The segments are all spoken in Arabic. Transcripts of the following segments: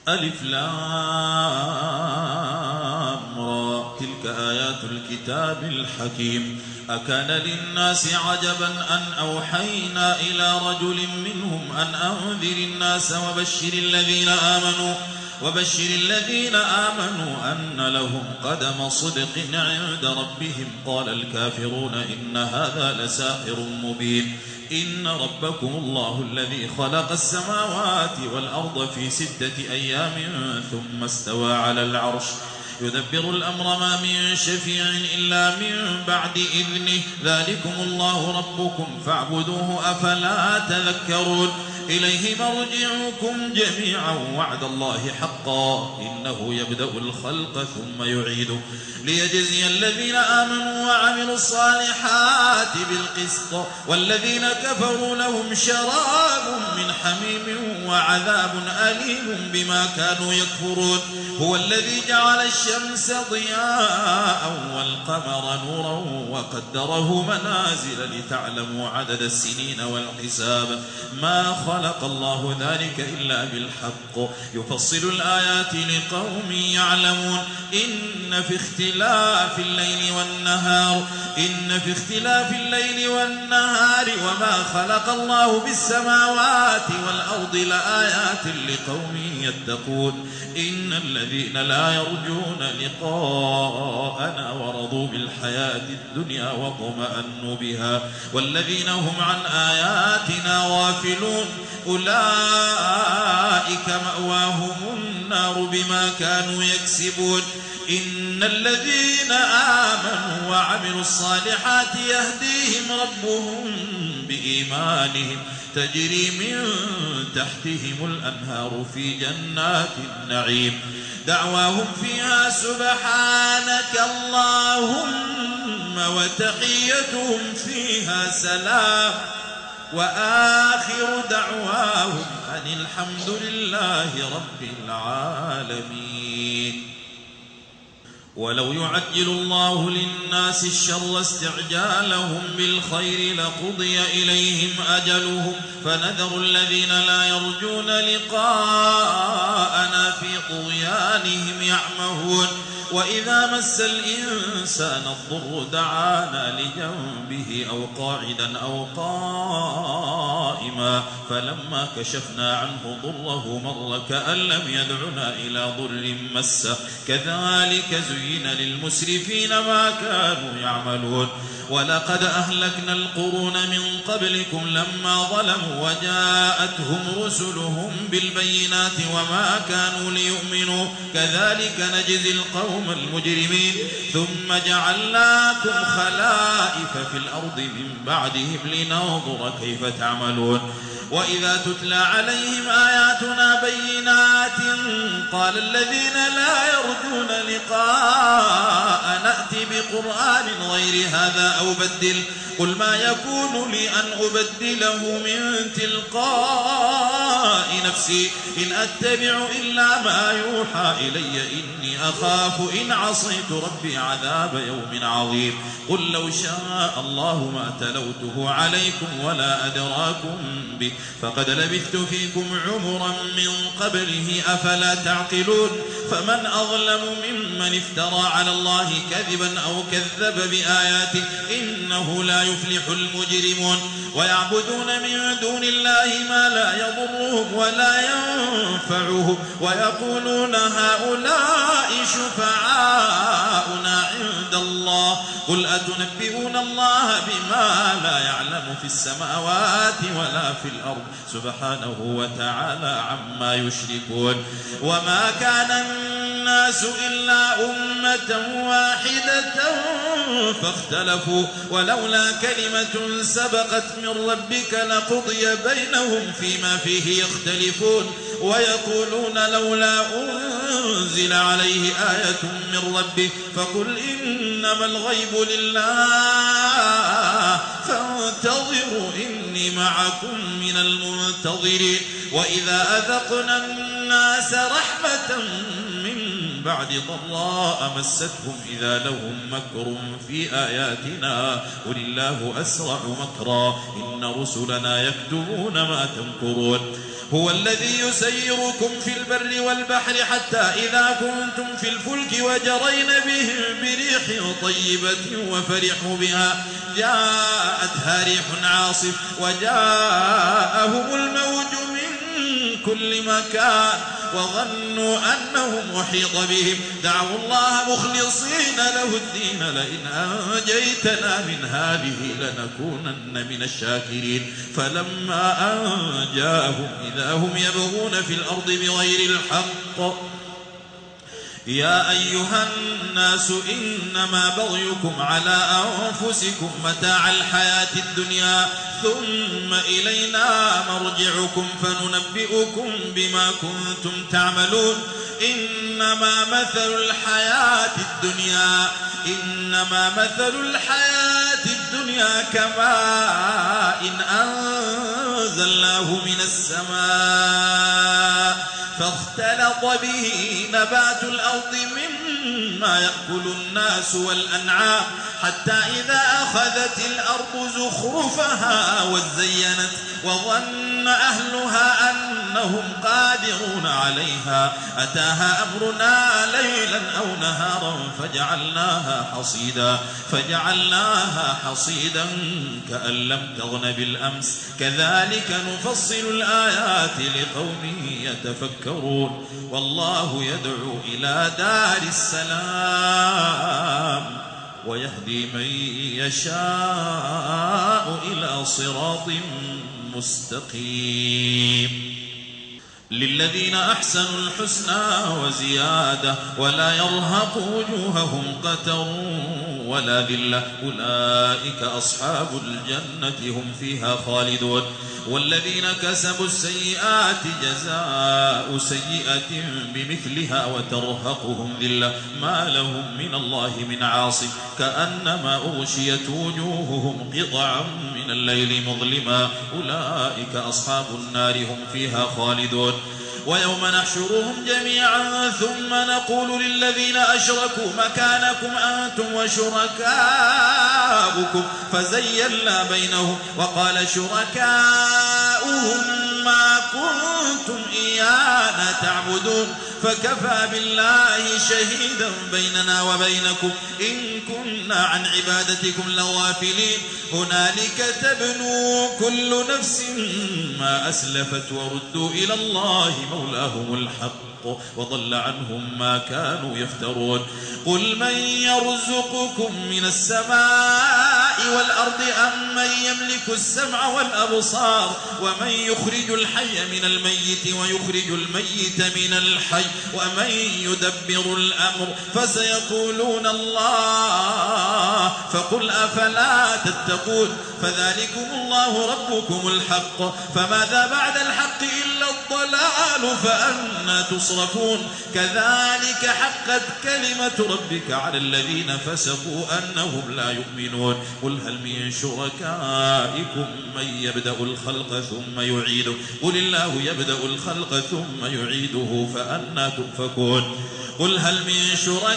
ألف لام را تلك آيات الكتاب الحكيم أكان للناس عجبا أن أوحينا إلى رجل منهم أن أنذر الناس وبشر الذين آمنوا أن لهم قدم صدق عند ربهم قال الكافرون إن هذا لساحر مبين إن ربكم الله الذي خلق السماوات والأرض في 6 أيام ثم استوى على العرش يدبر الأمر ما من شفيع إلا من بعد إذنه ذلكم الله ربكم فاعبدوه أفلا تذكرون إليه مرجعكم جميعا وعد الله حقا إنه يبدأ الخلق ثم يعيده ليجزي الذين آمنوا وعملوا الصالحات بالقسط والذين كفروا لهم شراب من حميم وعذاب أليم بما كانوا يكفرون هو الذي جعل الشمس ضياء والقمر نورا وقدره منازل لتعلموا عدد السنين والحساب ما خلق الله ذلك إلا بالحق يفصل الآيات لقوم يعلمون إن في اختلاف الليل والنهار وما خلق الله بالسماوات والأرض لآيات لقوم يتقون إن الذين لا يرجون لقاءنا ورضوا بالحياة الدنيا واطمأنوا بها والذين هم عن آياتنا غافلون أولئك مأواهم النار بما كانوا يكسبون إن الذين آمنوا وعملوا الصالحات يهديهم ربهم بإيمانهم تجري من تحتهم الأنهار في جنات النعيم دعواهم فيها سبحانك اللهم وتحيتهم فيها سلام وآخر دعواهم أن الحمد لله رب العالمين ولو يعجل الله للناس الشر استعجالهم بالخير لقضي إليهم أجلهم فنذر الذين لا يرجون لقاءنا في طغيانهم يعمهون وإذا مس الإنسان الضر دعانا لجنبه أو قاعدا أو قائما فلما كشفنا عنه ضره مر كأن لم يدعنا إلى ضر مسه كذلك زين للمسرفين ما كانوا يعملون ولقد أهلكنا القرون من قبلكم لما ظلموا وجاءتهم رسلهم بالبينات وما كانوا ليؤمنوا كذلك نجزي القوم المجرمين ثم جعلناكم خلائف في الأرض من بعدهم لننظر كيف تعملون وإذا تتلى عليهم آياتنا بينات قال الذين لا يرجون لقاء نأتي بقرآن غير هذا أو بدل قل ما يكون لي أن أبدله من تلقاء نفسي إن أتبع إلا ما يوحى إلي إني أخاف إن عصيت ربي عذاب يوم عظيم قل لو شاء الله ما تلوته عليكم ولا أدراكم به فقد لبثت فيكم عمرا من قبله أفلا تعقلون فمن أظلم ممن افترى على الله كذبا أو كذب بآياته إنه لا يفلح المجرمون ويعبدون من دون الله ما لا يضرهم ولا ينفعهم ويقولون هؤلاء شفعاؤنا عند الله قل أتنبئون الله بما لا يعلم في السماوات ولا في الأرض سبحانه وتعالى عما يشركون وما كان الناس إلا أمة واحدة فاختلفوا ولولا كلمة سبقت من ربك لقضي بينهم فيما فيه يختلفون ويقولون لولا أنزل عليه آية من ربه فقل إنما الغيب لله فانتظروا إني معكم من المنتظرين وإذا أذقنا الناس رحمة من بعد ضراء مستهم إذا لهم مكر في آياتنا قل الله أسرع مكرا إن رسلنا يكتبون ما تمكرون هو الذي يسيركم في البر والبحر حتى إذا كنتم في الفلك وجرين بهم بريح طيبة وفرحوا بها جاءتها ريح عاصف وجاءهم الموج من كل مكان وظنوا أنهم أحيط بهم دعوا الله مخلصين له الدين لئن أنجيتنا من هذه لنكونن من الشاكرين فلما أنجاهم إذا هم يبغون في الأرض بغير الحق يا أيها الناس إنما بغيكم على أنفسكم متاع الحياة الدنيا ثم إلينا مرجعكم فننبئكم بما كنتم تعملون إنما مثل الحياة الدنيا كماء إن أنزلناه من السماء فاختلط به نبات الأرض مما يأكل الناس والأنعام حتى إذا أخذت الأرض زخرفها وزينت وظن أهلها أنهم قادرون عليها أتاها أمرنا ليلا أو نهارا فجعلناها حصيدا كأن لم تغن بالأمس كذلك نفصل الآيات لقوم يتفكرون والله يدعو إلى دار السلام ويهدي من يشاء إلى صراط مستقيم للذين أحسنوا الحسنى وزيادة ولا يرهق وجوههم قتر ولا ذلة أولئك أصحاب الجنة هم فيها خالدون والذين كسبوا السيئات جزاء سيئة بمثلها وترهقهم ذلة ما لهم من الله من عاصم كأنما أغشيت وجوههم قطعا من الليل مظلما أولئك أصحاب النار هم فيها خالدون ويوم نحشرهم جميعا ثم نقول للذين أشركوا مكانكم أنتم وشركاؤكم فزيّلنا بينهم وقال شركاؤهم ما كنتم إيانا تعبدون فكفى بالله شهيدا بيننا وبينكم إن كنا عن عبادتكم لغافلين هنالك تبنو كل نفس ما أسلفت وردوا إلى الله مولاهم الحق وضل عنهم ما كانوا يفترون قل من يرزقكم من السماء والأرض أم من يملك السمع والأبصار ومن يخرج الحي من الميت ويخرج الميت من الحي ومن يدبر الأمر فسيقولون الله فقل أفلا تتقون فذلكم الله ربكم الحق فماذا بعد الحق إلا الضلال فأنا تصرفون كذلك حقت كلمة ربك على الذين فسقوا أنهم لا يؤمنون قل هل من شركائكم من يبدأ الخلق ثم يعيده قل الله يبدأ الخلق ثم يعيده فأنا تؤفكون قل هل من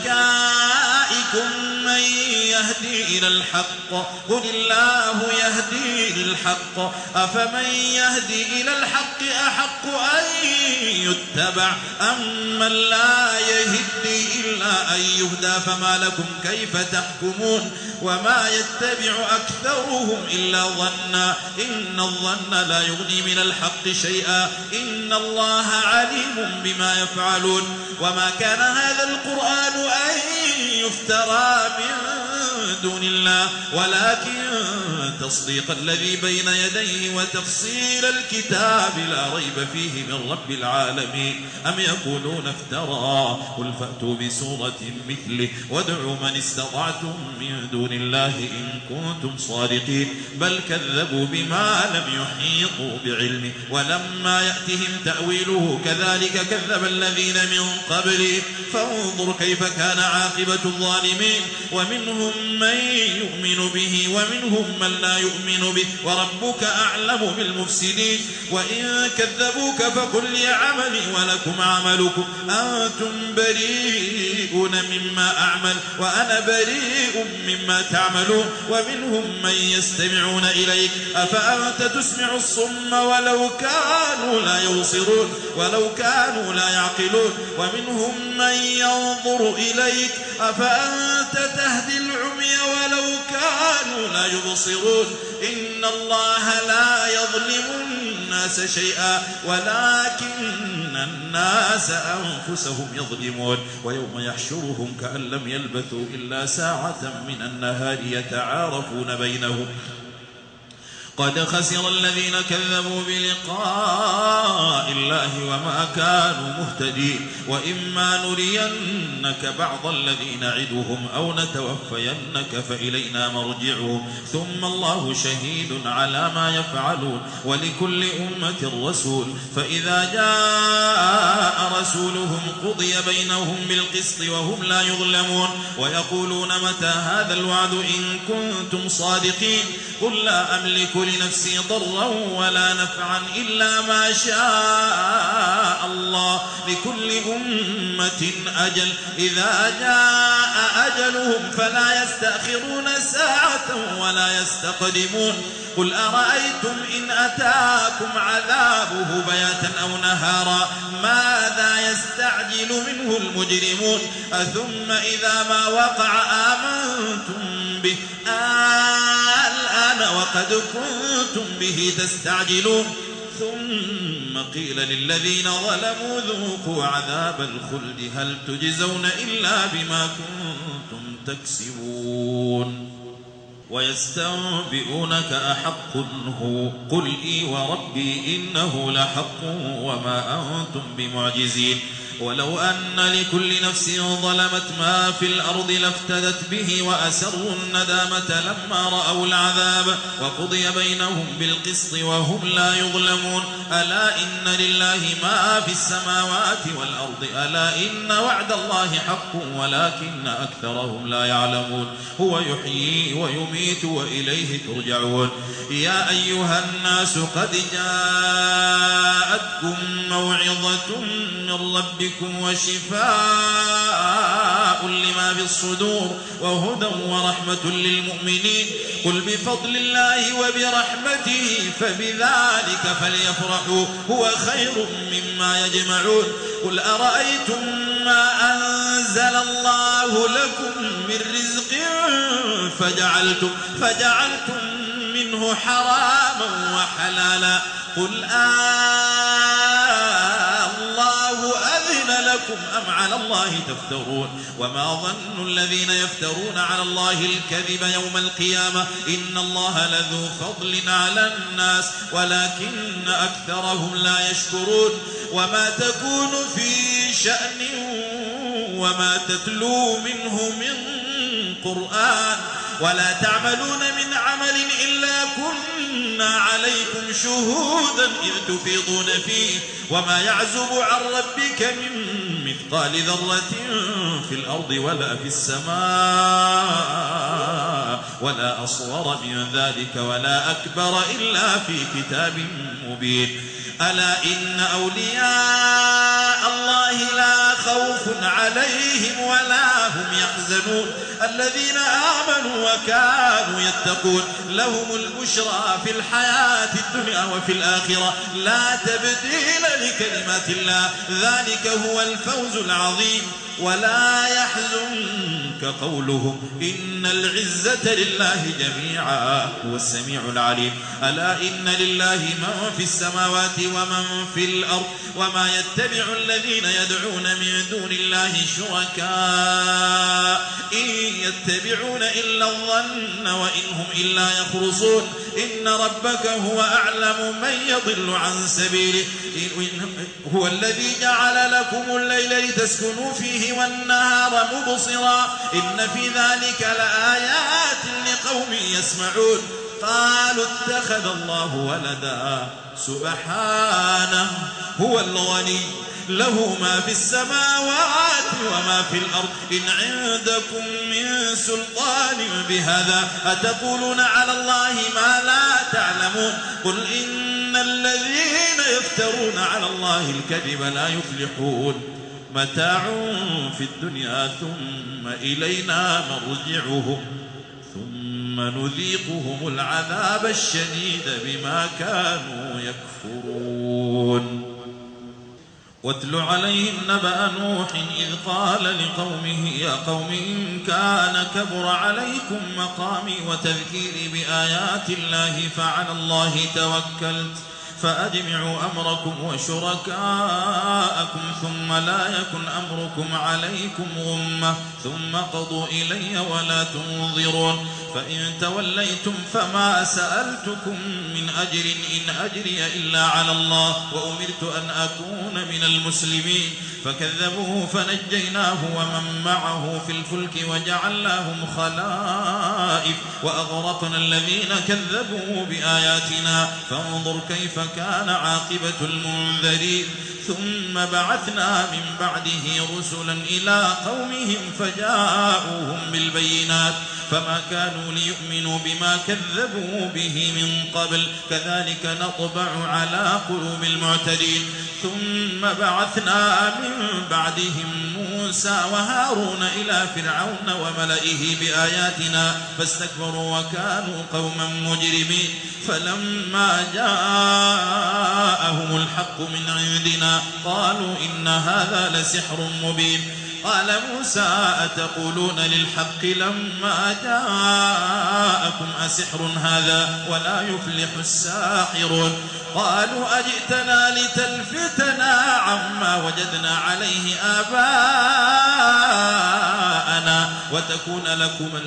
شركائكم من يهدي إلى الحق قل الله يهدي للحق أفمن يهدي إلى الحق أحق أن يتبع أم من لا يهدي إلا أن يهدى فما لكم كيف تحكمون وما يتبع أكثرهم إلا ظنا إن الظن لا يغني من الحق شيئا إن الله عليم بما يفعلون وما كان هذا القرآن أن يفترى من دون الله ولكن تصديق الذي بين يديه وتفصيل الكتاب لا ريب فيه من رب العالمين أم يقولون افترى قل فأتوا بسورة مثله وادعوا من استطعتم من دون الله إن كنتم صادقين بل كذبوا بما لم يحيطوا بعلمه ولما يأتهم تأويله كذلك كذب الذين من قبله فانظر كيف كان عاقبة الظالمين ومنهم من يؤمن به ومنهم من لا يؤمن به وربك أعلم بالمفسدين وإن كذبوك فقل لي عملي ولكم عملكم أنتم بريئون مما أعمل وأنا بريء مما تعملون ومنهم من يستمعون إليك أفأنت تسمع الصم ولو كانوا لا يبصرون ولو كانوا لا يعقلون ومنهم من ينظر إليك أفأنت تهدي العمي ولو كانوا لا يبصرون إن الله لا يظلم الناس شيئا ولكن الناس أنفسهم يظلمون ويوم يحشرهم كأن لم يلبثوا إلا ساعة من النهار يتعارفون بينهم قد خسر الذين كذبوا بلقاء الله وما كانوا مهتدين وإما نرينك بعض الذي نعدهم أو نتوفينك فإلينا مرجعهم ثم الله شهيد على ما يفعلون ولكل أمة رسول فإذا جاء رسولهم قضي بينهم بالقسط وهم لا يظلمون ويقولون متى هذا الوعد إن كنتم صادقين قل لا أملك لنفسي ضرا ولا نفعا إلا ما شاء الله لكل أمة أجل إذا جاء أجلهم فلا يستأخرون ساعة ولا يستقدمون قل أرأيتم إن أتاكم عذابه بياتا أو نهارا ماذا يستعجل منه المجرمون أثم إذا ما وقع آمنتم به الآن وقد كنتم به تستعجلون ثم قيل للذين ظلموا ذوقوا عذاب الخلد هل تجزون إلا بما كنتم تكسبون ويستنبئونك أحق هو قل إي وربي إنه لحق وما أنتم بمعجزين ولو أن لكل نفس ظلمت ما في الأرض لافتدت به وأسروا الندامة لما رأوا العذاب وقضي بينهم بالقسط وهم لا يظلمون ألا إن لله ما في السماوات والأرض ألا إن وعد الله حق ولكن أكثرهم لا يعلمون هو يحيي ويميت وإليه ترجعون يا أيها الناس قد جاءتكم موعظة من ربكم وشفاء لما في الصدور وهدى ورحمة للمؤمنين قل بفضل الله وبرحمته فبذلك فليفرحوا هو خير مما يجمعون قل أرأيتم ما أنزل الله لكم من رزق فجعلتم منه حراما وحلالا قل الله أذن لكم أم على الله تفترون وما ظن الذين يفترون على الله الكذب يوم القيامة إن الله لذو فضل على الناس ولكن أكثرهم لا يشكرون وما تكون في شأن وما تتلو منه من قرآن ولا تعملون من عمل إلا كنا عليكم شهودا إذ تفيضون فيه وما يعزب عن ربك من مثقال ذرة في الأرض ولا في السماء ولا أصغر من ذلك ولا أكبر إلا في كتاب مبين ألا إن أولياء الله لا خوف عليهم ولا هم يحزنون الذين آمنوا وكانوا يتقون لهم البشرى في الحياة الدنيا وفي الآخرة لا تبديل لكلمات الله ذلك هو الفوز العظيم ولا يحزنك قولهم إن العزة لله جميعا هو السميع العليم ألا إن لله من في السماوات ومن في الأرض وما يتبع الذين يدعون من دون الله شركاء إن يتبعون إلا الظن وإن هم إلا يخرصون إن ربك هو أعلم من يضل عن سبيله هو الذي جعل لكم الليل لتسكنوا فيه والنهار مبصرا إن في ذلك لآيات لقوم يسمعون قالوا اتخذ الله ولدا سبحانه هو الغني له ما في السماوات وما في الأرض إن عندكم من سلطان بهذا أتقولون على الله ما لا تعلمون قل إن الذين يفترون على الله الكذب لا يفلحون متاع في الدنيا ثم إلينا مرجعهم ثم نذيقهم العذاب الشديد بما كانوا يكفرون واتل عليهم نبأ نوح إذ قال لقومه يا قوم إن كان كبر عليكم مقامي وتذكيري بآيات الله فعلى الله توكلت فأجمعوا أمركم وشركاءكم ثم لا يكن أمركم عليكم غمة ثم قضوا إلي ولا تنظرون فإن توليتم فما سألتكم من أجر إن أجري إلا على الله وأمرت أن أكون من المسلمين فكذبوه فنجيناه ومن معه في الفلك وجعلناهم خلائف وأغرقنا الذين كذبوا بآياتنا فانظر كيف كان عاقبة المنذرين ثم بعثنا من بعده رسلا إلى قومهم فجاءوهم بالبينات فما كانوا ليؤمنوا بما كذبوا به من قبل كذلك نطبع على قلوب المعتدين ثم بعثنا من بعدهم موسى وهارون إلى فرعون وملئه بآياتنا فاستكبروا وكانوا قوما مجرمين فلما جاءهم الحق من عندنا قالوا إن هذا لسحر مبين قال موسى أتقولون للحق لما جاءكم أسحر هذا ولا يفلح الساحرون قالوا أجئتنا لتلفتنا عما وجدنا عليه آباءنا وتكون لكما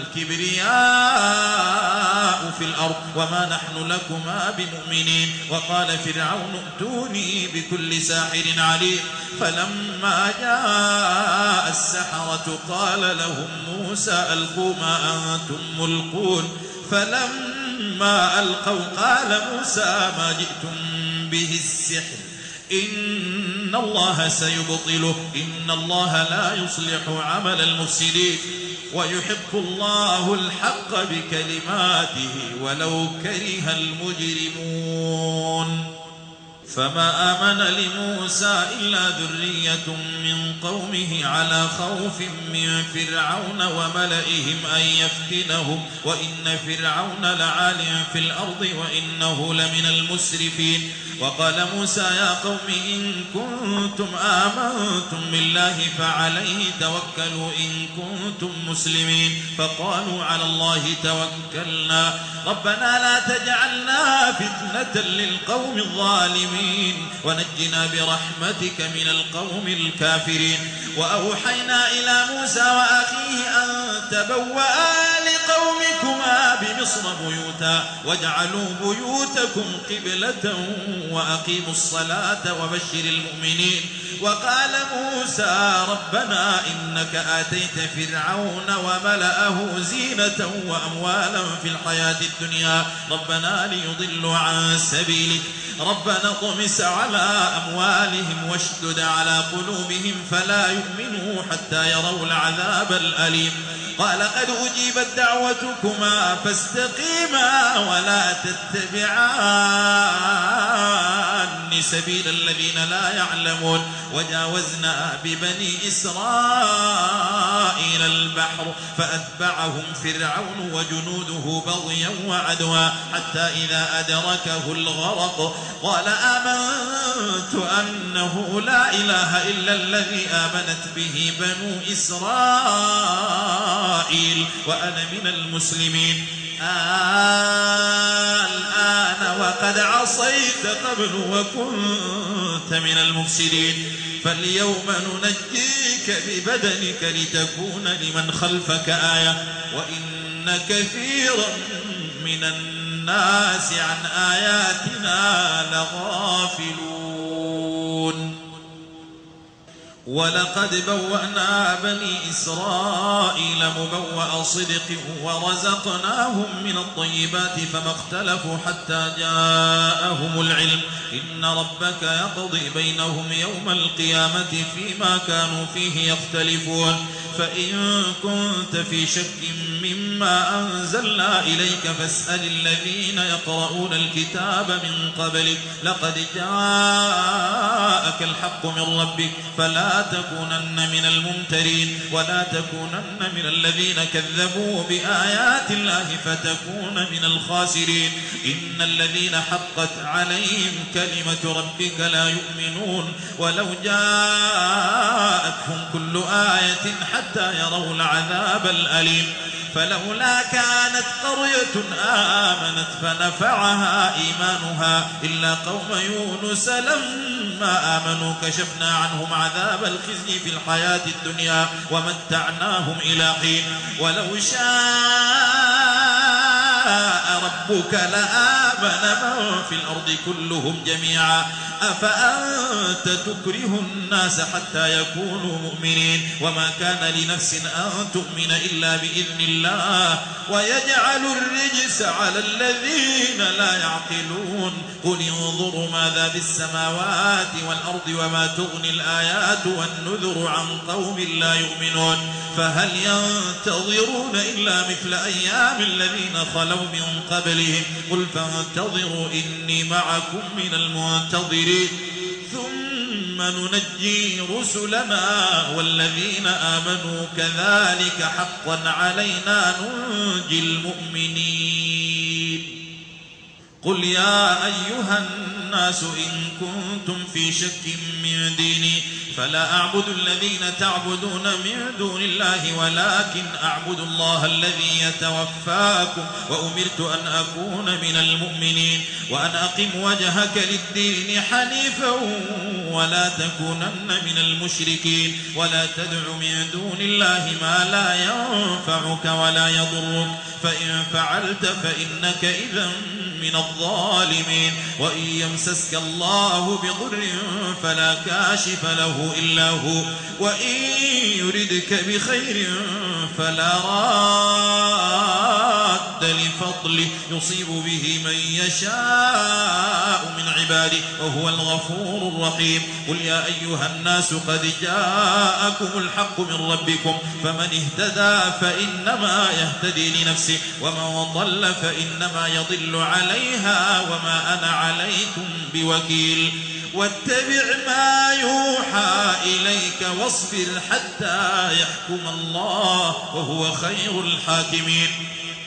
الكبرياء في الأرض وما نحن لكما بمؤمنين وقال فرعون ائتوني بكل ساحر عليم فلما جاء السحرة قال لهم موسى ألقوا ما أنتم ملقون فلما ألقوا قال موسى ما جئتم به السحر إن الله سيبطله إن الله لا يصلح عمل المفسدين ويحق الله الحق بكلماته ولو كره المجرمون فما آمن لموسى إلا ذرية من قومه على خوف من فرعون وملئهم أن يفتنهم وإن فرعون لعال في الأرض وإنه لمن المسرفين وقال موسى يا قوم إن كنتم آمنتم بالله فعليه توكلوا إن كنتم مسلمين فقالوا على الله توكلنا ربنا لا تجعلنا فتنة للقوم الظالمين ونجنا برحمتك من القوم الكافرين وأوحينا إلى موسى وأخيه أن تبوأ لقومكما بمصر بيوتا واجعلوا بيوتكم قبلة وأقيموا الصلاة وبشر المؤمنين وقال موسى ربنا إنك آتيت فرعون وملأه زينة وأموالا في الحياة الدنيا ربنا ليضلوا عن سبيلك ربنا اطمس على أموالهم واشدد على قلوبهم فلا يؤمنوا حتى يروا العذاب الأليم قال قد أجيبت دعوتكما فاستقيما ولا تتبعان سبيل الذين لا يعلمون وجاوزنا ببني إسرائيل البحر فأتبعهم فرعون وجنوده بغيا وعدوا حتى إذا أدركه الغرق قال آمنت أنه لا إله إلا الذي آمنت به بنو إسرائيل وأنا من المسلمين الآن وقد عصيت قبل وكنت من المفسدين فاليوم ننجيك ببدنك لتكون لمن خلفك آية وإن كثيرا من الناس عن آياتنا لغافلون ولقد بوأنا بني إسرائيل مبوأ صدق ورزقناهم من الطيبات فما اختلفوا حتى جاءهم العلم إن ربك يقضي بينهم يوم القيامة فيما كانوا فيه يختلفون فإن كنت في شك مما أنزلنا إليك فاسأل الذين يقرؤون الكتاب من قبلك لقد جاءك الحق من ربك فلا تكونن من الممترين ولا تكونن من الذين كذبوا بآيات الله فتكون من الخاسرين إن الذين حقت عليهم كلمة ربك لا يؤمنون ولو جاءتهم كل آية حتى يروا العذاب الأليم فلولا كانت قرية آمنت فنفعها إيمانها إلا قوم يونس لما آمنوا كشفنا عنهم عذاب الخزي في الحياة الدنيا ومتعناهم إلى حين ولو شاء ربك لآمن من في الأرض كلهم جميعا أفأنت تكره الناس حتى يكونوا مؤمنين وما كان لنفس أن تؤمن إلا بإذن الله ويجعل الرجس على الذين لا يعقلون قل انظروا ماذا في السماوات والأرض وما تغني الآيات والنذر عن قوم لا يؤمنون فهل ينتظرون إلا مثل أيام الذين خلوا من قبلهم قل فانتظروا إني معكم من المنتظرين ثم ننجي رسلنا والذين آمنوا كذلك حقا علينا ننجي المؤمنين قل يا أيها الناس إن كنتم في شك من ديني فلا أعبد الذين تعبدون من دون الله ولكن أعبد الله الذي يتوفاكم وأمرت أن أكون من المؤمنين وأن أقم وجهك للدين حنيفا ولا تكونن من المشركين ولا تدع من دون الله ما لا ينفعك ولا يضرك فإن فعلت فإنك إذا من الظالمين وإن يمسسك الله بضر فلا كاشف له إلا هو وإن يردك بخير فلا راد لفضله يصيب به من يشاء من عباده وهو الغفور الرحيم قل يا أيها الناس قد جاءكم الحق من ربكم فمن اهتدى فإنما يهتدي لنفسه ومن ضل فإنما يضل عليها وما أنا عليكم بوكيل واتبع ما يوحى إليك واصبر حتى يحكم الله وهو خير الحاكمين